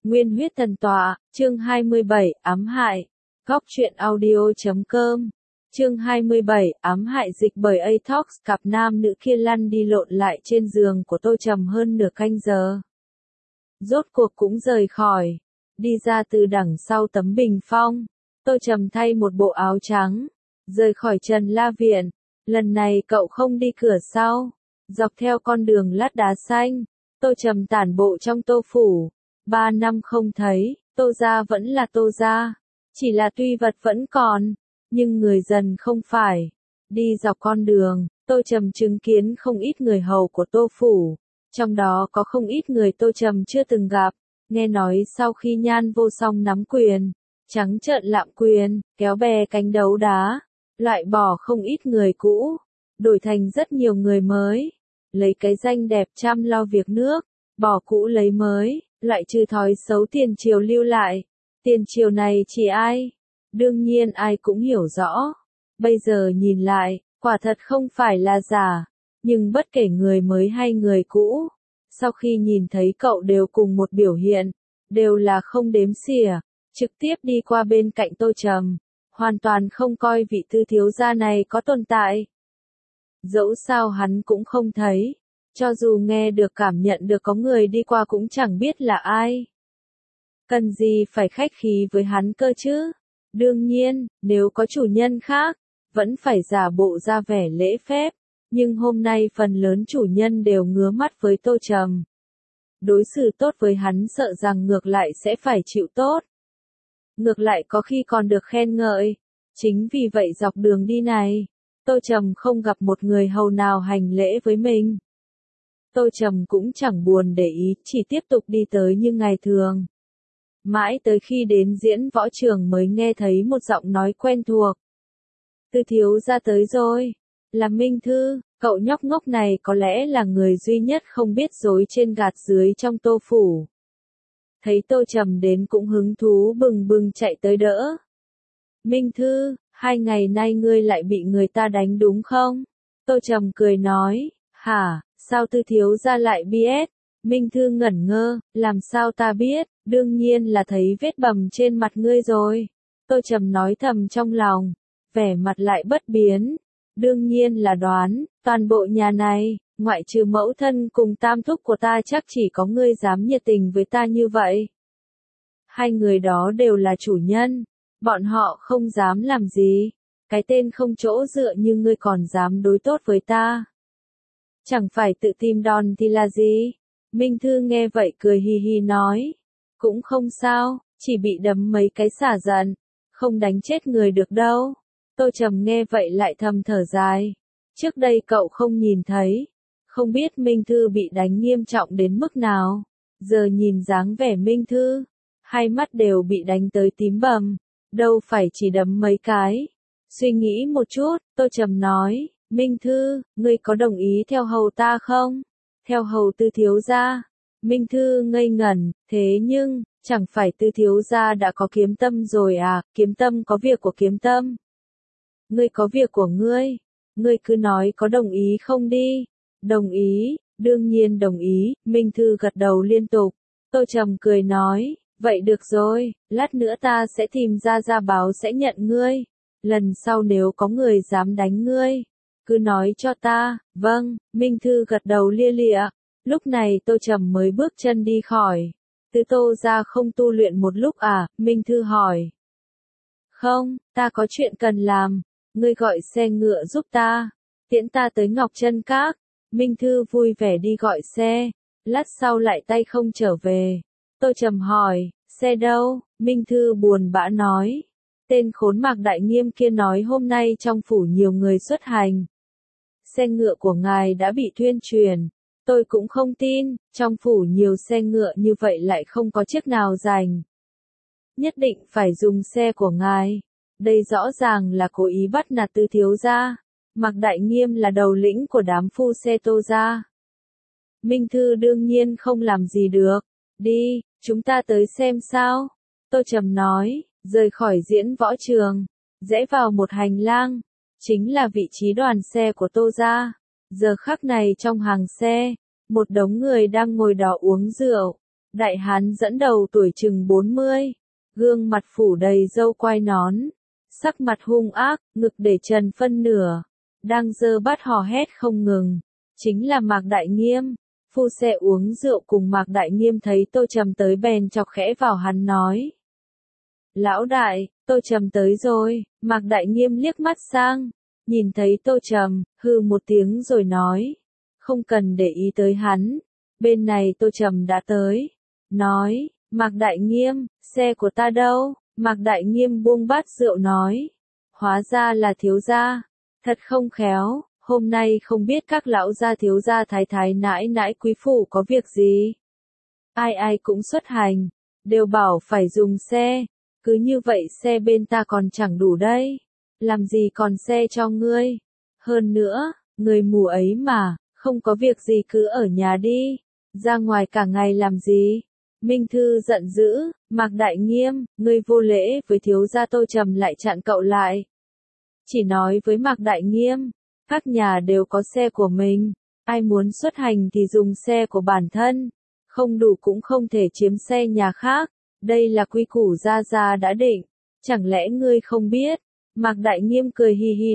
Nguyên huyết thần tọa, chương 27, ám hại. Góc truyện audio.com. Chương 27, ám hại dịch bởi Atox, cặp nam nữ kia lăn đi lộn lại trên giường của Tô Trầm hơn nửa canh giờ. Rốt cuộc cũng rời khỏi, đi ra từ đằng sau tấm bình phong. Tô Trầm thay một bộ áo trắng, rời khỏi Trần La Viện. Lần này cậu không đi cửa sau, dọc theo con đường lát đá xanh. Tô Trầm tản bộ trong Tô Phủ. 3 năm không thấy, Tô gia vẫn là Tô gia. Chỉ là tuy vật vẫn còn, nhưng người dần không phải. Đi dọc con đường, Tô Trầm chứng kiến không ít người hầu của Tô Phủ. Trong đó có không ít người Tô Trầm chưa từng gặp. Nghe nói sau khi Nhan Vô Song nắm quyền, trắng trợn lạm quyền, kéo bè cánh đấu đá, loại bỏ không ít người cũ, đổi thành rất nhiều người mới. Lấy cái danh đẹp chăm lo việc nước, bỏ cũ lấy mới, loại trừ thói xấu tiền triều lưu lại. Tiền triều này chỉ ai? Đương nhiên ai cũng hiểu rõ. Bây giờ nhìn lại, quả thật không phải là giả. Nhưng bất kể người mới hay người cũ, sau khi nhìn thấy cậu đều cùng một biểu hiện, đều là không đếm xỉa, trực tiếp đi qua bên cạnh Tô Trầm, hoàn toàn không coi vị tư thiếu gia này có tồn tại. Dẫu sao hắn cũng không thấy, cho dù nghe được cảm nhận được có người đi qua cũng chẳng biết là ai. Cần gì phải khách khí với hắn cơ chứ? Đương nhiên, nếu có chủ nhân khác, vẫn phải giả bộ ra vẻ lễ phép, nhưng hôm nay phần lớn chủ nhân đều ngứa mắt với Tô Trầm. Đối xử tốt với hắn sợ rằng ngược lại sẽ phải chịu tốt. Ngược lại có khi còn được khen ngợi. Chính vì vậy dọc đường đi này, Tô Trầm không gặp một người hầu nào hành lễ với mình. Tô Trầm cũng chẳng buồn để ý, chỉ tiếp tục đi tới như ngày thường. Mãi tới khi đến diễn võ trường mới nghe thấy một giọng nói quen thuộc. Tư thiếu gia tới rồi. Là Minh Thư, cậu nhóc ngốc này có lẽ là người duy nhất không biết dối trên gạt dưới trong Tô Phủ. Thấy Tô Trầm đến cũng hứng thú bừng bừng chạy tới đỡ. Minh Thư, 2 ngày nay ngươi lại bị người ta đánh đúng không? Tô Trầm cười nói, hả, sao tư thiếu gia lại biết? Minh Thư ngẩn ngơ, làm sao ta biết, đương nhiên là thấy vết bầm trên mặt ngươi rồi. Tô Trầm nói thầm trong lòng, vẻ mặt lại bất biến. Đương nhiên là đoán, toàn bộ nhà này, ngoại trừ mẫu thân cùng tam thúc của ta chắc chỉ có ngươi dám nhiệt tình với ta như vậy. 2 người đó đều là chủ nhân, bọn họ không dám làm gì. Cái tên không chỗ dựa như ngươi còn dám đối tốt với ta. Chẳng phải tự tìm đòn thì là gì? Minh Thư nghe vậy cười hi hi nói. Cũng không sao, chỉ bị đấm mấy cái xả giận, không đánh chết người được đâu. Tô Trầm nghe vậy lại thầm thở dài. Trước đây cậu không nhìn thấy, không biết Minh Thư bị đánh nghiêm trọng đến mức nào. Giờ nhìn dáng vẻ Minh Thư, 2 mắt đều bị đánh tới tím bầm, đâu phải chỉ đấm mấy cái. Suy nghĩ một chút, Tô Trầm nói, Minh Thư, ngươi có đồng ý theo hầu ta không? Theo hầu tư thiếu gia. Minh Thư ngây ngẩn, thế nhưng, chẳng phải tư thiếu gia đã có Kiếm Tâm rồi à? Kiếm Tâm có việc của Kiếm Tâm. Ngươi có việc của ngươi cứ nói có đồng ý không đi. Đồng ý, đương nhiên đồng ý. Minh Thư gật đầu liên tục. Tô Trầm cười nói, vậy được rồi, lát nữa ta sẽ tìm ra báo sẽ nhận ngươi. Lần sau nếu có người dám đánh ngươi, cứ nói cho ta. Vâng, Minh Thư gật đầu lia lịa. Lúc này Tô Trầm mới bước chân đi khỏi. Từ Tô ra không tu luyện một lúc à? Minh Thư hỏi. Không, ta có chuyện cần làm. Ngươi gọi xe ngựa giúp ta, tiễn ta tới Ngọc Trân Các. Minh Thư vui vẻ đi gọi xe, lát sau lại tay không trở về. Tô Trầm hỏi, xe đâu? Minh Thư buồn bã nói, tên khốn Mạc Đại Nghiêm kia nói hôm nay trong phủ nhiều người xuất hành. Xe ngựa của ngài đã bị tuyên truyền, tôi cũng không tin, trong phủ nhiều xe ngựa như vậy lại không có chiếc nào dành. Nhất định phải dùng xe của ngài. Đây rõ ràng là cố ý bắt nạt tư thiếu gia. Mạc Đại Nghiêm là đầu lĩnh của đám phu xe Tô gia. Minh Thư đương nhiên không làm gì được. Đi, chúng ta tới xem sao. Tô Trầm nói, rời khỏi diễn võ trường, rẽ vào một hành lang, chính là vị trí đoàn xe của Tô gia. Giờ khắc này trong hàng xe, một đống người đang ngồi đó uống rượu. Đại hán dẫn đầu tuổi chừng 40, gương mặt phủ đầy râu quai nón, sắc mặt hung ác, ngực để trần phân nửa, đang giơ bát hò hét không ngừng, chính là Mạc Đại Nghiêm. Phu xe uống rượu cùng Mạc Đại Nghiêm thấy Tô Trầm tới bèn chọc khẽ vào hắn nói. Lão đại, Tô Trầm tới rồi. Mạc Đại Nghiêm liếc mắt sang, nhìn thấy Tô Trầm, hừ một tiếng rồi nói. Không cần để ý tới hắn, bên này Tô Trầm đã tới. Nói, Mạc Đại Nghiêm, xe của ta đâu? Mạc Đại Nghiêm buông bát rượu nói. Hóa ra là thiếu gia, thật không khéo. Hôm nay không biết các lão gia thiếu gia thái thái nãi nãi quý phủ có việc gì. Ai ai cũng xuất hành, đều bảo phải dùng xe, cứ như vậy xe bên ta còn chẳng đủ đây. Làm gì còn xe cho ngươi? Hơn nữa, người mù ấy mà, không có việc gì cứ ở nhà đi, ra ngoài cả ngày làm gì? Minh Thư giận dữ, Mạc Đại Nghiêm, ngươi vô lễ với thiếu gia. Tô Trầm lại chặn cậu lại. Chỉ nói với Mạc Đại Nghiêm. Các nhà đều có xe của mình, ai muốn xuất hành thì dùng xe của bản thân, không đủ cũng không thể chiếm xe nhà khác, đây là quy củ gia gia đã định, chẳng lẽ ngươi không biết? Mạc Đại Nghiêm cười hì hì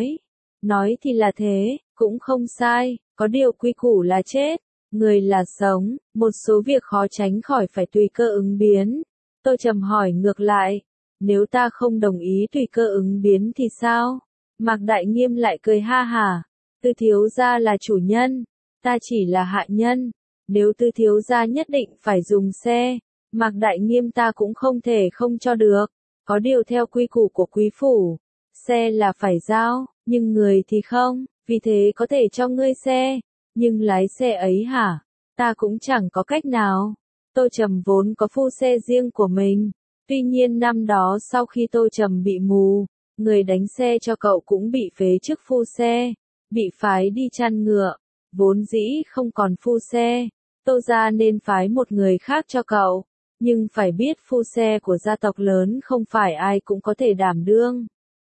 nói thì là thế, cũng không sai, có điều quy củ là chết, người là sống, một số việc khó tránh khỏi phải tùy cơ ứng biến. Tô Trầm hỏi ngược lại, nếu ta không đồng ý tùy cơ ứng biến thì sao? Mạc Đại Nghiêm lại cười ha hả, Tư thiếu gia là chủ nhân, ta chỉ là hạ nhân, nếu Tư thiếu gia nhất định phải dùng xe, Mạc Đại Nghiêm ta cũng không thể không cho được, có điều theo quy củ của quý phủ, xe là phải giao, nhưng người thì không, vì thế có thể cho ngươi xe, nhưng lái xe ấy hả, ta cũng chẳng có cách nào. Tô Trầm vốn có phu xe riêng của mình, tuy nhiên năm đó sau khi Tô Trầm bị mù, người đánh xe cho cậu cũng bị phế chức phu xe, bị phái đi chăn ngựa, vốn dĩ không còn phu xe, Tô gia nên phái một người khác cho cậu, nhưng phải biết phu xe của gia tộc lớn không phải ai cũng có thể đảm đương.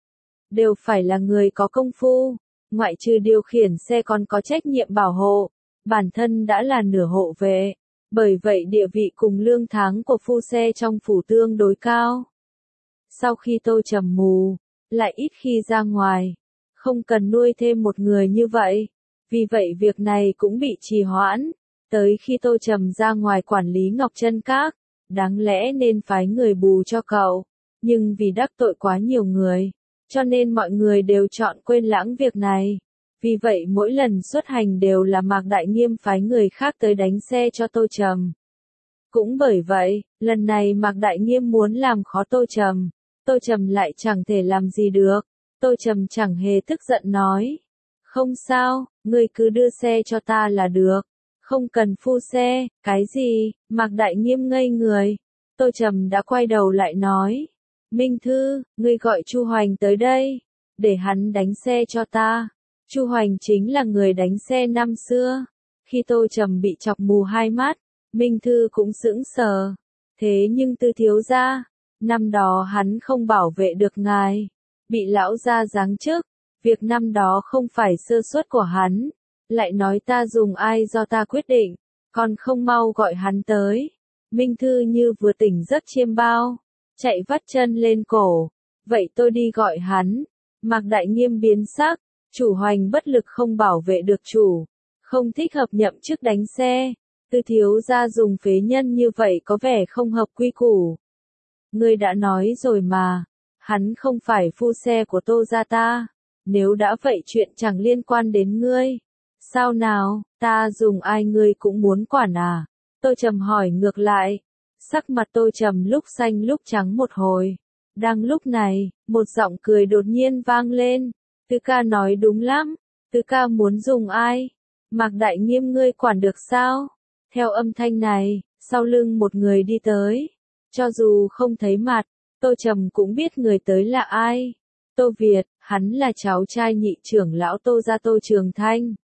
Đều phải là người có công phu, ngoại trừ điều khiển xe còn có trách nhiệm bảo hộ, bản thân đã là nửa hộ vệ, bởi vậy địa vị cùng lương tháng của phu xe trong phủ tương đối cao. Sau khi Tô Trầm mù, lại ít khi ra ngoài, không cần nuôi thêm một người như vậy, vì vậy việc này cũng bị trì hoãn, tới khi Tô Trầm ra ngoài quản lý Ngọc Chân Các, đáng lẽ nên phái người bù cho cậu, nhưng vì đắc tội quá nhiều người, cho nên mọi người đều chọn quên lãng việc này, vì vậy mỗi lần xuất hành đều là Mạc Đại Nghiêm phái người khác tới đánh xe cho Tô Trầm. Cũng bởi vậy, lần này Mạc Đại Nghiêm muốn làm khó Tô Trầm. Tô Trầm lại chẳng thể làm gì được, Tô Trầm chẳng hề tức giận nói. Không sao, ngươi cứ đưa xe cho ta là được, không cần phu xe, cái gì? Mạc Đại Nghiêm ngây người, Tô Trầm đã quay đầu lại nói. Minh Thư, ngươi gọi Chu Hoành tới đây, để hắn đánh xe cho ta. Chu Hoành chính là người đánh xe năm xưa, khi Tô Trầm bị chọc mù hai mắt, Minh Thư cũng sững sờ, thế nhưng Tư thiếu gia, năm đó hắn không bảo vệ được ngài, bị lão gia giáng chức, việc năm đó không phải sơ suất của hắn, lại nói ta dùng ai do ta quyết định, còn không mau gọi hắn tới. Minh Thư như vừa tỉnh giấc chiêm bao, chạy vắt chân lên cổ, vậy tôi đi gọi hắn. Mạc Đại Nghiêm biến sắc, chủ Hoành bất lực không bảo vệ được chủ, không thích hợp nhậm chức đánh xe, Tư thiếu gia dùng phế nhân như vậy có vẻ không hợp quy củ. Ngươi đã nói rồi mà, hắn không phải phu xe của Tô gia ta, nếu đã vậy chuyện chẳng liên quan đến ngươi. Sao nào, ta dùng ai ngươi cũng muốn quản à? Tô Trầm hỏi ngược lại, sắc mặt Tô Trầm lúc xanh lúc trắng một hồi. Đang lúc này, một giọng cười đột nhiên vang lên, Tư ca nói đúng lắm, Tư ca muốn dùng ai? Mạc Đại Nghiêm ngươi quản được sao? Theo âm thanh này, sau lưng một người đi tới. Cho dù không thấy mặt, Tô Trầm cũng biết người tới là ai. Tô Việt, hắn là cháu trai nhị trưởng lão Tô gia Tô Trường Thanh.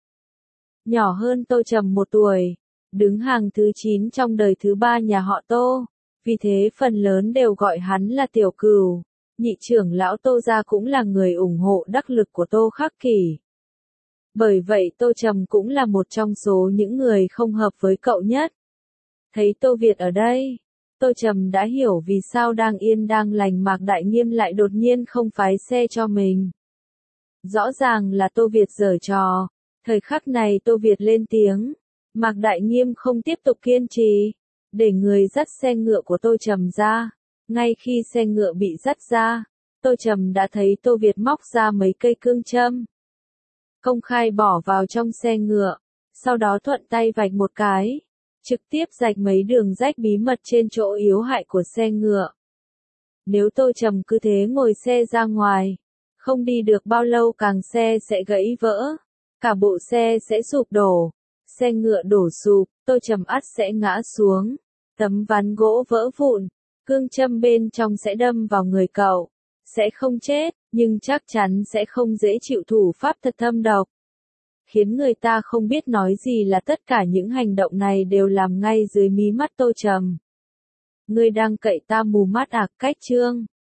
Nhỏ hơn Tô Trầm 1 tuổi, đứng hàng thứ 9 trong đời thứ 3 nhà họ Tô, vì thế phần lớn đều gọi hắn là Tiểu Cửu. Nhị trưởng lão Tô gia cũng là người ủng hộ đắc lực của Tô Khắc Kỷ. Bởi vậy Tô Trầm cũng là một trong số những người không hợp với cậu nhất. Thấy Tô Việt ở đây, Tô Trầm đã hiểu vì sao đang yên đang lành Mạc Đại Nghiêm lại đột nhiên không phái xe cho mình. Rõ ràng là Tô Việt giở trò. Thời khắc này Tô Việt lên tiếng. Mạc Đại Nghiêm không tiếp tục kiên trì, để người dắt xe ngựa của Tô Trầm ra. Ngay khi xe ngựa bị dắt ra, Tô Trầm đã thấy Tô Việt móc ra mấy cây cương châm, công khai bỏ vào trong xe ngựa, sau đó thuận tay vạch một cái, trực tiếp rạch mấy đường rách bí mật trên chỗ yếu hại của xe ngựa. Nếu Tô Trầm cứ thế ngồi xe ra ngoài, không đi được bao lâu càng xe sẽ gãy vỡ, cả bộ xe sẽ sụp đổ. Xe ngựa đổ sụp, Tô Trầm ắt sẽ ngã xuống, tấm ván gỗ vỡ vụn, cương châm bên trong sẽ đâm vào người cậu, sẽ không chết, nhưng chắc chắn sẽ không dễ chịu thủ pháp thật thâm độc. Khiến người ta không biết nói gì là tất cả những hành động này đều làm ngay dưới mí mắt Tô Trầm. Ngươi đang cậy ta mù mắt à? Cách chương